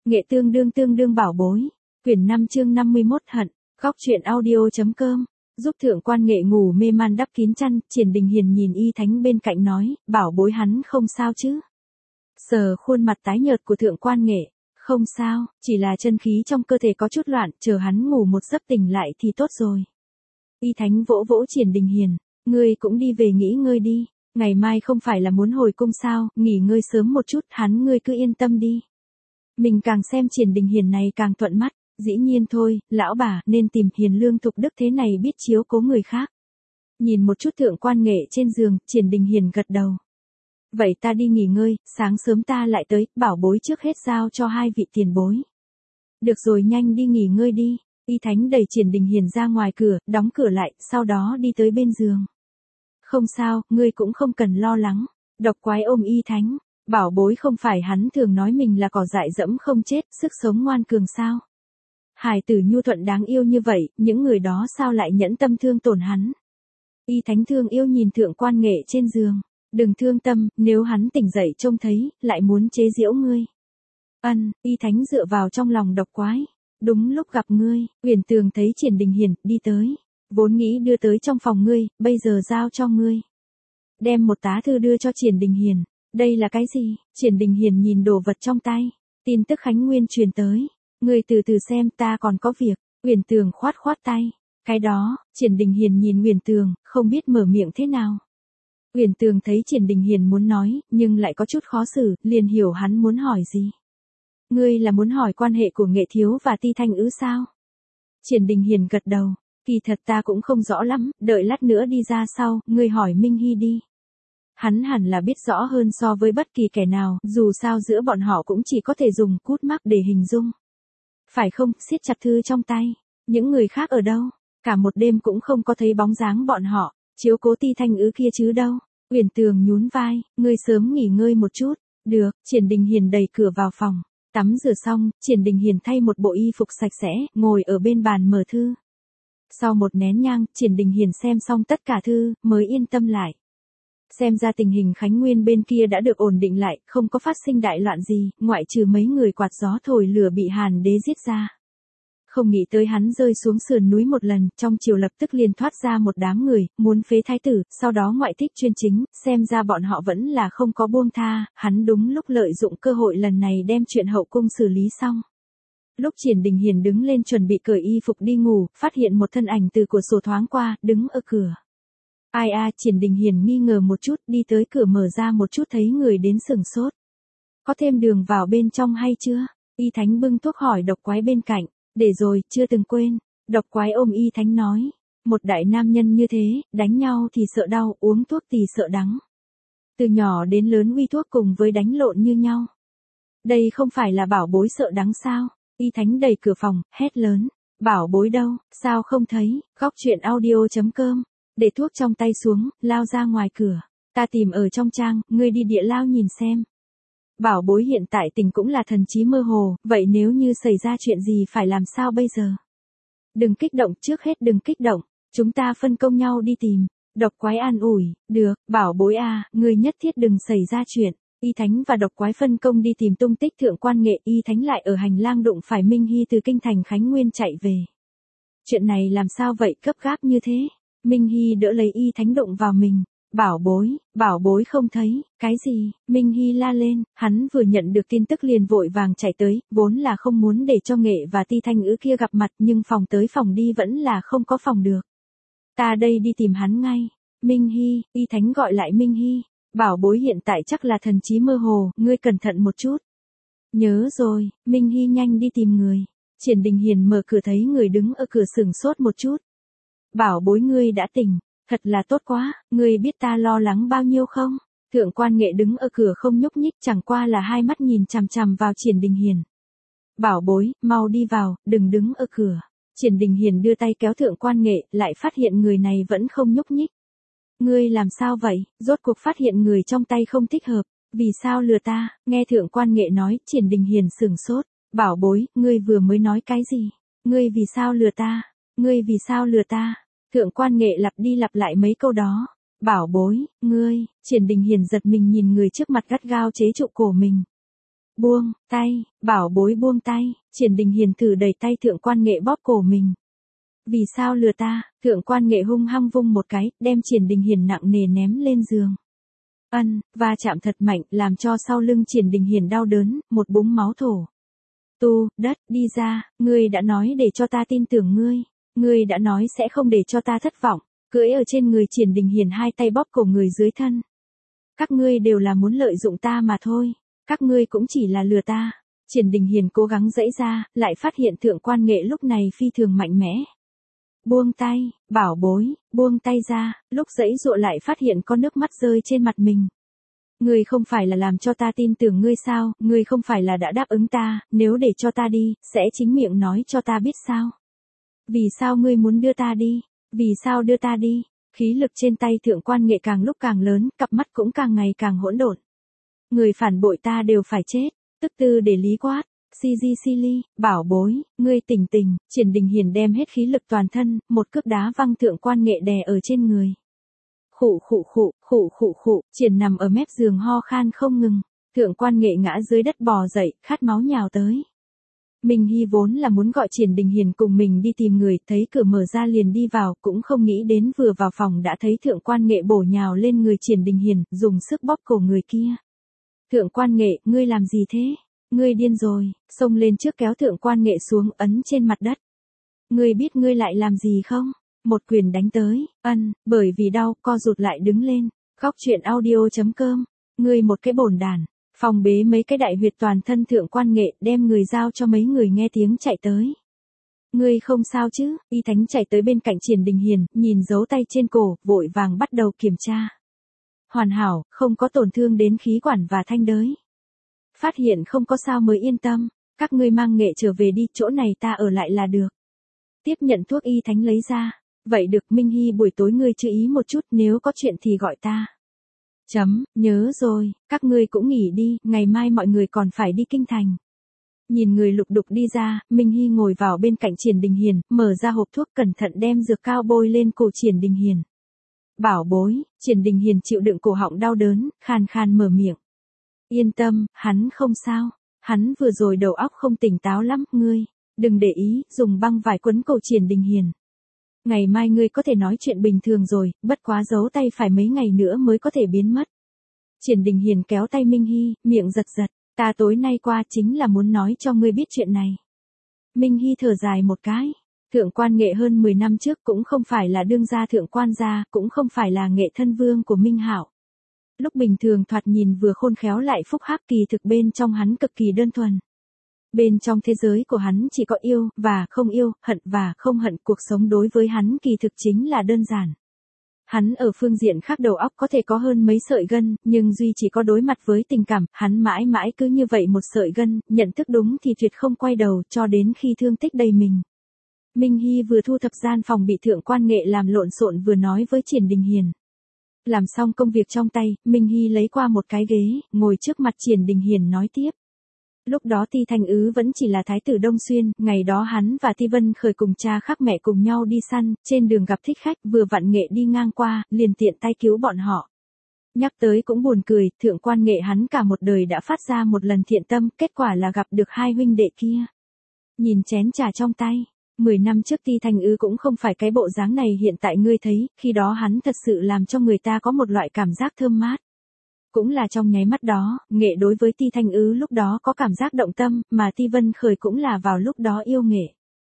Nghệ tương đương bảo bối. Quyển 5 chương 51 hận. Góc truyện audio.com. Giúp thượng quan Nghệ ngủ mê man đắp kín chăn, Triển Đình Hiền nhìn Y Thánh bên cạnh nói, bảo bối hắn không sao chứ. Sờ khuôn mặt tái nhợt của thượng quan Nghệ, không sao, chỉ là chân khí trong cơ thể có chút loạn, chờ hắn ngủ một giấc tỉnh lại thì tốt rồi. Y Thánh vỗ vỗ Triển Đình Hiền, ngươi cũng đi về nghỉ ngơi đi, ngày mai không phải là muốn hồi cung sao, nghỉ ngơi sớm một chút, hắn ngươi cứ yên tâm đi. Mình càng xem Triển Đình Hiền này càng thuận mắt, dĩ nhiên thôi, lão bà nên tìm hiền lương thục đức thế này biết chiếu cố người khác. Nhìn một chút thượng quan Nghệ trên giường, Triển Đình Hiền gật đầu. Vậy ta đi nghỉ ngơi, sáng sớm ta lại tới, bảo bối trước hết giao cho hai vị tiền bối. Được rồi, nhanh đi nghỉ ngơi đi. Y Thánh đẩy Triển Đình Hiền ra ngoài cửa, đóng cửa lại, sau đó đi tới bên giường. Không sao, ngươi cũng không cần lo lắng. Độc Quái ôm Y Thánh, bảo bối không phải hắn thường nói mình là cỏ dại dẫm không chết, sức sống ngoan cường sao. Hài tử nhu thuận đáng yêu như vậy, những người đó sao lại nhẫn tâm thương tổn hắn. Y Thánh thương yêu nhìn thượng quan Nghệ trên giường. Đừng thương tâm, nếu hắn tỉnh dậy trông thấy, lại muốn chế giễu ngươi. Y Thánh dựa vào trong lòng Độc Quái. Đúng lúc gặp ngươi, Uyển Tường thấy Triển Đình Hiền, đi tới. Vốn nghĩ đưa tới trong phòng ngươi, bây giờ giao cho ngươi. Đem một tá thư đưa cho Triển Đình Hiền. Đây là cái gì? Triển Đình Hiền nhìn đồ vật trong tay. Tin tức Khánh Nguyên truyền tới. Ngươi từ từ xem, ta còn có việc. Uyển Tường khoát khoát tay. Cái đó, Triển Đình Hiền nhìn Uyển Tường, không biết mở miệng thế nào. Uyển Tường thấy Triển Đình Hiền muốn nói, nhưng lại có chút khó xử, liền hiểu hắn muốn hỏi gì. Ngươi là muốn hỏi quan hệ của Nghệ thiếu và Ti Thanh Ứ sao? Triển Đình Hiền gật đầu, kỳ thật ta cũng không rõ lắm, đợi lát nữa đi ra sau, ngươi hỏi Minh Hy đi. Hắn hẳn là biết rõ hơn so với bất kỳ kẻ nào, dù sao giữa bọn họ cũng chỉ có thể dùng cút mắc để hình dung. Phải không, siết chặt thư trong tay, những người khác ở đâu? Cả một đêm cũng không có thấy bóng dáng bọn họ, chiếu cố Ti Thanh Ứ kia chứ đâu. Uyển Tường nhún vai, ngươi sớm nghỉ ngơi một chút. Được, Triển Đình Hiền đẩy cửa vào phòng. Tắm rửa xong, Triển Đình Hiền thay một bộ y phục sạch sẽ, ngồi ở bên bàn mở thư. Sau một nén nhang, Triển Đình Hiền xem xong tất cả thư, mới yên tâm lại. Xem ra tình hình Khánh Nguyên bên kia đã được ổn định lại, không có phát sinh đại loạn gì, ngoại trừ mấy người quạt gió thổi lửa bị Hàn Đế giết ra. Không nghĩ tới hắn rơi xuống sườn núi một lần, trong chiều lập tức liền thoát ra một đám người, muốn phế thái tử, sau đó ngoại thích chuyên chính, xem ra bọn họ vẫn là không có buông tha, hắn đúng lúc lợi dụng cơ hội lần này đem chuyện hậu cung xử lý xong. Lúc Triển Đình Hiền đứng lên chuẩn bị cởi y phục đi ngủ, phát hiện một thân ảnh từ cửa sổ thoáng qua, đứng ở cửa. Ai a, Triển Đình Hiền nghi ngờ một chút, đi tới cửa mở ra một chút thấy người đến sửng sốt. Có thêm đường vào bên trong hay chưa? Y Thánh bưng thuốc hỏi Độc Quái bên cạnh. Để rồi, chưa từng quên. Độc Quái ôm Y Thánh nói. Một đại nam nhân như thế, đánh nhau thì sợ đau, uống thuốc thì sợ đắng. Từ nhỏ đến lớn uy thuốc cùng với đánh lộn như nhau. Đây không phải là bảo bối sợ đắng sao? Y Thánh đẩy cửa phòng, hét lớn. Bảo bối đâu, sao không thấy? Góc truyện audio.com. Để thuốc trong tay xuống, lao ra ngoài cửa. Ta tìm ở trong trang, ngươi đi địa lao nhìn xem. Bảo bối hiện tại tình cũng là thần trí mơ hồ, vậy nếu như xảy ra chuyện gì phải làm sao bây giờ? Đừng kích động, trước hết đừng kích động, chúng ta phân công nhau đi tìm. Độc Quái an ủi, được, bảo bối à, ngươi nhất thiết đừng xảy ra chuyện. Y Thánh và Độc Quái phân công đi tìm tung tích thượng quan Nghệ, Y Thánh lại ở hành lang đụng phải Minh Hy từ kinh thành Khánh Nguyên chạy về. Chuyện này làm sao vậy, gấp gáp như thế? Minh Hy đỡ lấy Y Thánh đụng vào mình. Bảo bối không thấy, cái gì? Minh Hy la lên, hắn vừa nhận được tin tức liền vội vàng chạy tới, vốn là không muốn để cho Nghệ và Ti Thanh Ứ kia gặp mặt nhưng phòng tới phòng đi vẫn là không có phòng được. Ta đây đi tìm hắn ngay. Minh Hy, Y Thánh gọi lại Minh Hy, bảo bối hiện tại chắc là thần trí mơ hồ, ngươi cẩn thận một chút. Nhớ rồi, Minh Hy nhanh đi tìm người. Triển Đình Hiền mở cửa thấy người đứng ở cửa sửng sốt một chút. Bảo bối ngươi đã tỉnh. Thật là tốt quá, ngươi biết ta lo lắng bao nhiêu không? Thượng quan Nghệ đứng ở cửa không nhúc nhích, chẳng qua là hai mắt nhìn chằm chằm vào Triển Đình Hiền. Bảo bối, mau đi vào, đừng đứng ở cửa. Triển Đình Hiền đưa tay kéo thượng quan Nghệ, lại phát hiện người này vẫn không nhúc nhích. Ngươi làm sao vậy? Rốt cuộc phát hiện người trong tay không thích hợp. Vì sao lừa ta? Nghe thượng quan Nghệ nói, Triển Đình Hiền sửng sốt. Bảo bối, ngươi vừa mới nói cái gì? Ngươi vì sao lừa ta? Ngươi vì sao lừa ta? Thượng quan Nghệ lặp đi lặp lại mấy câu đó. Bảo bối, ngươi, Triển Đình Hiền giật mình nhìn người trước mặt gắt gao chế trụ cổ mình. Buông tay, bảo bối buông tay, Triển Đình Hiền thử đẩy tay Thượng Quan Nghệ bóp cổ mình. Vì sao lừa ta? Thượng Quan Nghệ hung hăng vung một cái, đem Triển Đình Hiền nặng nề ném lên giường. Va chạm thật mạnh, làm cho sau lưng Triển Đình Hiền đau đớn, một búng máu thổ. Đất, đi ra, ngươi đã nói để cho ta tin tưởng ngươi. Ngươi đã nói sẽ không để cho ta thất vọng. Cưỡi ở trên người Triển Đình Hiền hai tay bóp cổ người dưới thân. Các ngươi đều là muốn lợi dụng ta mà thôi. Các ngươi cũng chỉ là lừa ta. Triển Đình Hiền cố gắng giãy ra, lại phát hiện Thượng Quan Nghệ lúc này phi thường mạnh mẽ. Buông tay, bảo bối, buông tay ra, lúc giãy giụa lại phát hiện có nước mắt rơi trên mặt mình. Ngươi không phải là làm cho ta tin tưởng ngươi sao, ngươi không phải là đã đáp ứng ta, nếu để cho ta đi, sẽ chính miệng nói cho ta biết sao. Vì sao ngươi muốn đưa ta đi? Vì sao đưa ta đi? Khí lực trên tay Thượng Quan Nghệ càng lúc càng lớn, cặp mắt cũng càng ngày càng hỗn độn. Người phản bội ta đều phải chết, tức tư để lý quát. Silly, bảo bối, ngươi tỉnh tỉnh. Triển Đình Hiền đem hết khí lực toàn thân, một cước đá văng Thượng Quan Nghệ đè ở trên người. Khụ, Triển nằm ở mép giường ho khan không ngừng. Thượng Quan Nghệ ngã dưới đất bò dậy, khát máu nhào tới. Minh Hy vốn là muốn gọi Triển Đình Hiền cùng mình đi tìm người, thấy cửa mở ra liền đi vào, cũng không nghĩ đến vừa vào phòng đã thấy Thượng Quan Nghệ bổ nhào lên người Triển Đình Hiền, dùng sức bóp cổ người kia. Thượng Quan Nghệ, ngươi làm gì thế? Ngươi điên rồi, xông lên trước kéo Thượng Quan Nghệ xuống, ấn trên mặt đất. Ngươi biết ngươi lại làm gì không? Một quyền đánh tới, bởi vì đau, co rụt lại đứng lên. Góc truyện audio.com, ngươi một cái bổn đàn. Phòng bế mấy cái đại huyệt toàn thân Thượng Quan Nghệ, đem người giao cho mấy người nghe tiếng chạy tới. Ngươi không sao chứ? Y Thánh chạy tới bên cạnh Triển Đình Hiền, nhìn dấu tay trên cổ, vội vàng bắt đầu kiểm tra. Hoàn hảo, không có tổn thương đến khí quản và thanh đới. Phát hiện không có sao mới yên tâm, các ngươi mang Nghệ trở về đi, chỗ này ta ở lại là được. Tiếp nhận thuốc Y Thánh lấy ra. Vậy được, Minh Hy buổi tối ngươi chú ý một chút, nếu có chuyện thì gọi ta. Nhớ rồi, các ngươi cũng nghỉ đi, ngày mai mọi người còn phải đi kinh thành. Nhìn người lục đục đi ra, Minh Hy ngồi vào bên cạnh Triển Đình Hiền, mở ra hộp thuốc cẩn thận đem dược cao bôi lên cổ Triển Đình Hiền. Bảo bối, Triển Đình Hiền chịu đựng cổ họng đau đớn, khan khan mở miệng. Yên tâm, hắn không sao, hắn vừa rồi đầu óc không tỉnh táo lắm, ngươi, đừng để ý, dùng băng vải quấn cổ Triển Đình Hiền. Ngày mai ngươi có thể nói chuyện bình thường rồi, bất quá giấu tay phải mấy ngày nữa mới có thể biến mất. Triển Đình Hiền kéo tay Minh Hy, miệng giật giật, ta tối nay qua chính là muốn nói cho ngươi biết chuyện này. Minh Hy thở dài một cái, Thượng Quan Nghệ hơn 10 năm trước cũng không phải là đương gia thượng quan gia, cũng không phải là Nghệ thân vương của Minh Hạo. Lúc bình thường thoạt nhìn vừa khôn khéo lại phúc hắc, kỳ thực bên trong hắn cực kỳ đơn thuần. Bên trong thế giới của hắn chỉ có yêu, và không yêu, hận và không hận, cuộc sống đối với hắn kỳ thực chính là đơn giản. Hắn ở phương diện khác đầu óc có thể có hơn mấy sợi gân, nhưng duy chỉ có đối mặt với tình cảm, hắn mãi mãi cứ như vậy một sợi gân, nhận thức đúng thì tuyệt không quay đầu, cho đến khi thương tích đầy mình. Minh Hy vừa thu thập gian phòng bị Thượng Quan Nghệ làm lộn xộn vừa nói với Triển Đình Hiền. Làm xong công việc trong tay, Minh Hy lấy qua một cái ghế, ngồi trước mặt Triển Đình Hiền nói tiếp. Lúc đó Ti Thanh Ứ vẫn chỉ là thái tử Đông Xuyên, ngày đó hắn và Ti Vân Khởi cùng cha khác mẹ cùng nhau đi săn, trên đường gặp thích khách, vừa vặn Nghệ đi ngang qua, liền tiện tay cứu bọn họ. Nhắc tới cũng buồn cười, Thượng Quan Nghệ hắn cả một đời đã phát ra một lần thiện tâm, kết quả là gặp được hai huynh đệ kia. Nhìn chén trà trong tay, 10 năm trước Ti Thanh Ứ cũng không phải cái bộ dáng này hiện tại ngươi thấy, khi đó hắn thật sự làm cho người ta có một loại cảm giác thơm mát. Cũng là trong nháy mắt đó, Nghệ đối với Ti Thanh Ứ lúc đó có cảm giác động tâm, mà Ti Vân Khởi cũng là vào lúc đó yêu Nghệ.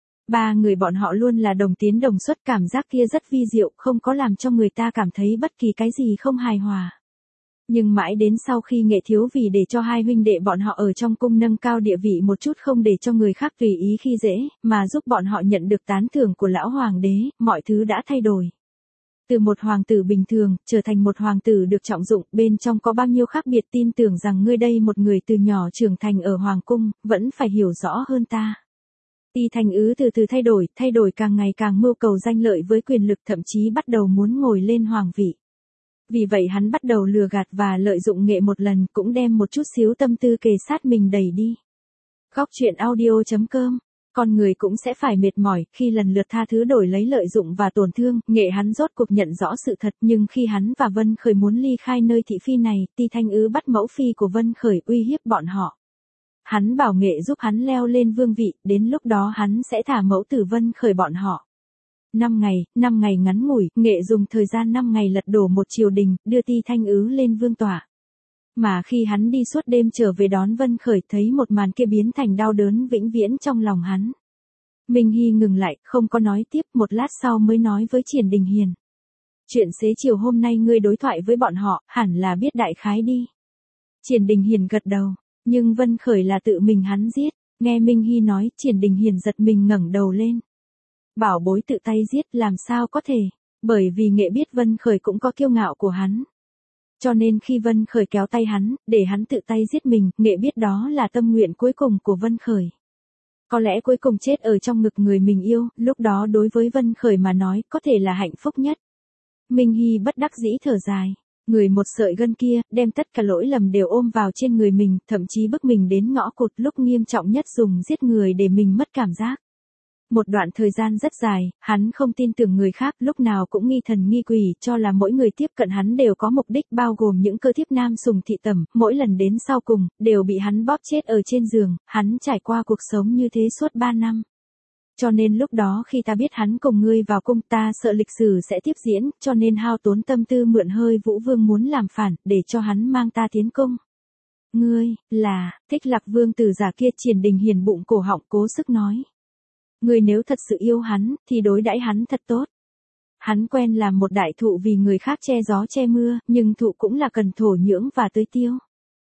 Ba người bọn họ luôn là đồng tiến đồng xuất, cảm giác kia rất vi diệu, không có làm cho người ta cảm thấy bất kỳ cái gì không hài hòa. Nhưng mãi đến sau khi Nghệ thiếu vì để cho hai huynh đệ bọn họ ở trong cung nâng cao địa vị một chút, không để cho người khác tùy ý khi dễ, mà giúp bọn họ nhận được tán thưởng của lão hoàng đế, mọi thứ đã thay đổi. Từ một hoàng tử bình thường, trở thành một hoàng tử được trọng dụng, bên trong có bao nhiêu khác biệt, tin tưởng rằng ngươi đây một người từ nhỏ trưởng thành ở hoàng cung, vẫn phải hiểu rõ hơn ta. Ti Thanh Ứ từ từ thay đổi càng ngày càng mưu cầu danh lợi với quyền lực, thậm chí bắt đầu muốn ngồi lên hoàng vị. Vì vậy hắn bắt đầu lừa gạt và lợi dụng Nghệ một lần, cũng đem một chút xíu tâm tư kề sát mình đẩy đi. Góc truyện audio.com, con người cũng sẽ phải mệt mỏi, khi lần lượt tha thứ đổi lấy lợi dụng và tổn thương, Nghệ hắn rốt cuộc nhận rõ sự thật, nhưng khi hắn và Vân Khởi muốn ly khai nơi thị phi này, Ti Thanh Ứ bắt mẫu phi của Vân Khởi uy hiếp bọn họ. Hắn bảo Nghệ giúp hắn leo lên vương vị, đến lúc đó hắn sẽ thả mẫu tử Vân Khởi bọn họ. 5 ngày ngắn ngủi, Nghệ dùng thời gian 5 ngày lật đổ một triều đình, đưa Ti Thanh Ứ lên vương tọa. Mà khi hắn đi suốt đêm trở về đón Vân Khởi, thấy một màn kia biến thành đau đớn vĩnh viễn trong lòng hắn. Minh Hy ngừng lại, không có nói tiếp, một lát sau mới nói với Triển Đình Hiền. Chuyện xế chiều hôm nay ngươi đối thoại với bọn họ, hẳn là biết đại khái đi. Triển Đình Hiền gật đầu, nhưng Vân Khởi là tự mình hắn giết. Nghe Minh Hy nói, Triển Đình Hiền giật mình ngẩng đầu lên. Bảo bối tự tay giết làm sao có thể, bởi vì Nghệ biết Vân Khởi cũng có kiêu ngạo của hắn. Cho nên khi Vân Khởi kéo tay hắn, để hắn tự tay giết mình, Nghệ biết đó là tâm nguyện cuối cùng của Vân Khởi. Có lẽ cuối cùng chết ở trong ngực người mình yêu, lúc đó đối với Vân Khởi mà nói, có thể là hạnh phúc nhất. Minh Hy bất đắc dĩ thở dài. Người một sợi gân kia, đem tất cả lỗi lầm đều ôm vào trên người mình, thậm chí bức mình đến ngõ cụt, lúc nghiêm trọng nhất dùng giết người để mình mất cảm giác. Một đoạn thời gian rất dài, hắn không tin tưởng người khác, lúc nào cũng nghi thần nghi quỷ, cho là mỗi người tiếp cận hắn đều có mục đích, bao gồm những cơ thiếp nam sùng thị tẩm, mỗi lần đến sau cùng, đều bị hắn bóp chết ở trên giường, hắn trải qua cuộc sống như thế suốt 3 năm. Cho nên lúc đó khi ta biết hắn cùng ngươi vào cung, ta sợ lịch sử sẽ tiếp diễn, cho nên hao tốn tâm tư mượn hơi Vũ Vương muốn làm phản, để cho hắn mang ta tiến cung. Ngươi, là, Thích Lạc Vương tử giả kia. Triển Đình Hiền bụng cổ họng cố sức nói. Ngươi nếu thật sự yêu hắn, thì đối đãi hắn thật tốt. Hắn quen làm một đại thụ vì người khác che gió che mưa, nhưng thụ cũng là cần thổ nhưỡng và tưới tiêu.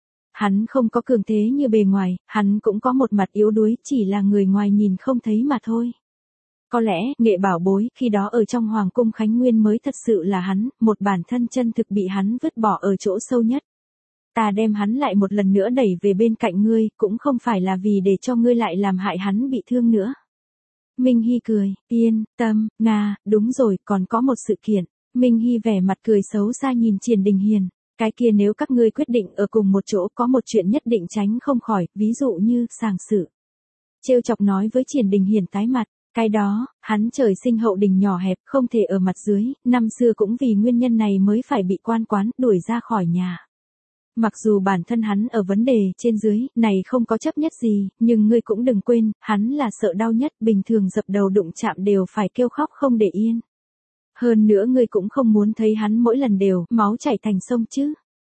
Hắn không có cường thế như bề ngoài, hắn cũng có một mặt yếu đuối, chỉ là người ngoài nhìn không thấy mà thôi. Có lẽ, Nghệ bảo bối, khi đó ở trong Hoàng cung Khánh Nguyên mới thật sự là hắn, một bản thân chân thực bị hắn vứt bỏ ở chỗ sâu nhất. Ta đem hắn lại một lần nữa đẩy về bên cạnh ngươi, cũng không phải là vì để cho ngươi lại làm hại hắn bị thương nữa. Minh Hy cười, yên tâm, Nga, đúng rồi, còn có một sự kiện. Minh Hy vẻ mặt cười xấu xa nhìn Triển Đình Hiền. Cái kia nếu các ngươi quyết định ở cùng một chỗ, có một chuyện nhất định tránh không khỏi, ví dụ như sàng sự. Trêu chọc nói với Triển Đình Hiền tái mặt. Cái đó, hắn trời sinh hậu đình nhỏ hẹp, không thể ở mặt dưới, năm xưa cũng vì nguyên nhân này mới phải bị quan quán, đuổi ra khỏi nhà. Mặc dù bản thân hắn ở vấn đề trên dưới, này không có chấp nhất gì, nhưng ngươi cũng đừng quên, hắn là sợ đau nhất, bình thường dập đầu đụng chạm đều phải kêu khóc không để yên. Hơn nữa ngươi cũng không muốn thấy hắn mỗi lần đều máu chảy thành sông chứ.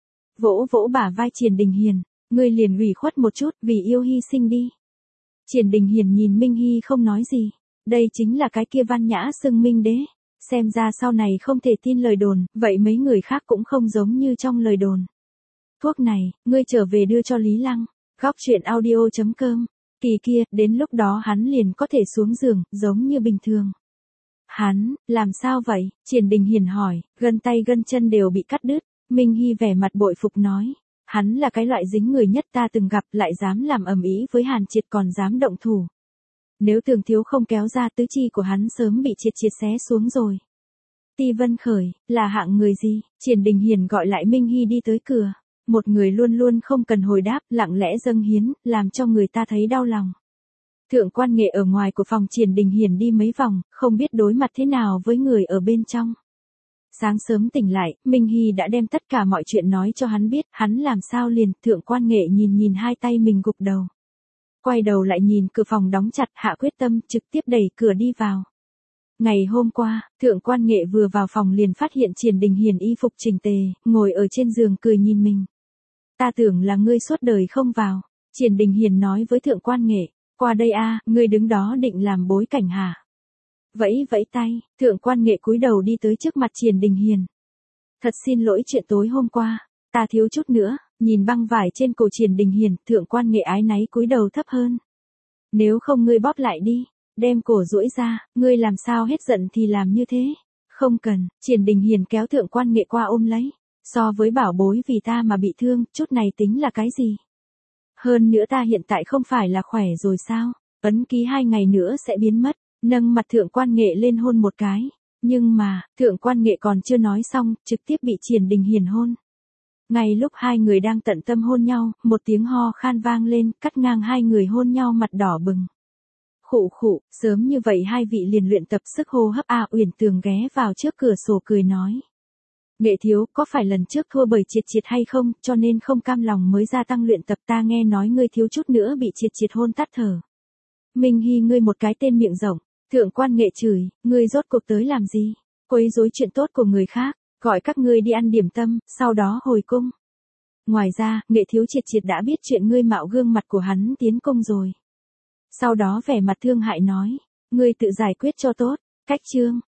Vỗ vỗ bả vai Triển Đình Hiền, ngươi liền ủy khuất một chút, vì yêu hy sinh đi. Triển Đình Hiền nhìn Minh Hy không nói gì. Đây chính là cái kia văn nhã xưng Minh đế. Xem ra sau này không thể tin lời đồn, vậy mấy người khác cũng không giống như trong lời đồn. Thuốc này, ngươi trở về đưa cho Lý Lăng. Góc truyện audio.com. Kỳ kia, đến lúc đó hắn liền có thể xuống giường, giống như bình thường. Hắn, làm sao vậy? Triển Đình Hiền hỏi, gân tay gân chân đều bị cắt đứt. Minh Hy vẻ mặt bội phục nói. Hắn là cái loại dính người nhất ta từng gặp, lại dám làm ầm ĩ với Hàn Triệt còn dám động thủ. Nếu Tường Thiếu không kéo ra, tứ chi của hắn sớm bị triệt xé xuống rồi. Ti Vân Khởi, là hạng người gì? Triển Đình Hiền gọi lại Minh Hy đi tới cửa. Một người luôn luôn không cần hồi đáp, lặng lẽ dâng hiến, làm cho người ta thấy đau lòng. Thượng quan Nghệ ở ngoài của phòng Triển Đình Hiền đi mấy vòng, không biết đối mặt thế nào với người ở bên trong. Sáng sớm tỉnh lại, Minh Hy đã đem tất cả mọi chuyện nói cho hắn biết, hắn làm sao liền. Thượng quan Nghệ nhìn hai tay mình gục đầu. Quay đầu lại nhìn cửa phòng đóng chặt, hạ quyết tâm, trực tiếp đẩy cửa đi vào. Ngày hôm qua, Thượng quan Nghệ vừa vào phòng liền phát hiện Triển Đình Hiền y phục chỉnh tề, ngồi ở trên giường cười nhìn mình. Ta tưởng là ngươi suốt đời không vào. Triển Đình Hiền nói với Thượng quan Nghệ, qua đây a, ngươi đứng đó định làm bối cảnh hả? Vẫy vẫy tay, Thượng quan Nghệ cúi đầu đi tới trước mặt Triển Đình Hiền. Thật xin lỗi chuyện tối hôm qua, ta thiếu chút nữa. Nhìn băng vải trên cổ Triển Đình Hiền, Thượng quan Nghệ ái náy cúi đầu thấp hơn. Nếu không ngươi bóp lại đi, đem cổ duỗi ra, ngươi làm sao hết giận thì làm như thế. Không cần, Triển Đình Hiền kéo Thượng quan Nghệ qua ôm lấy. So với bảo bối vì ta mà bị thương, chút này tính là cái gì? Hơn nữa ta hiện tại không phải là khỏe rồi sao? Ấn ký 2 ngày nữa sẽ biến mất. Nâng mặt Thượng quan Nghệ lên hôn một cái. Nhưng mà, Thượng quan Nghệ còn chưa nói xong, trực tiếp bị Triển Đình Hiền hôn. Ngay lúc hai người đang tận tâm hôn nhau, một tiếng ho khan vang lên, cắt ngang hai người hôn nhau mặt đỏ bừng. Khụ khụ, sớm như vậy hai vị liền luyện tập sức hô hấp. Uyển Tường ghé vào trước cửa sổ cười nói. Nghệ thiếu, có phải lần trước thua bởi Triệt Triệt hay không, cho nên không cam lòng mới gia tăng luyện tập, ta nghe nói ngươi thiếu chút nữa bị Triệt Triệt hôn tắt thở. Minh Hy, ngươi một cái tên miệng rộng. Thượng quan Nghệ chửi, ngươi rốt cuộc tới làm gì? Quấy rối chuyện tốt của người khác, gọi các ngươi đi ăn điểm tâm, sau đó hồi cung. Ngoài ra, Nghệ thiếu Triệt Triệt đã biết chuyện ngươi mạo gương mặt của hắn tiến cung rồi. Sau đó vẻ mặt thương hại nói, ngươi tự giải quyết cho tốt. Cách chương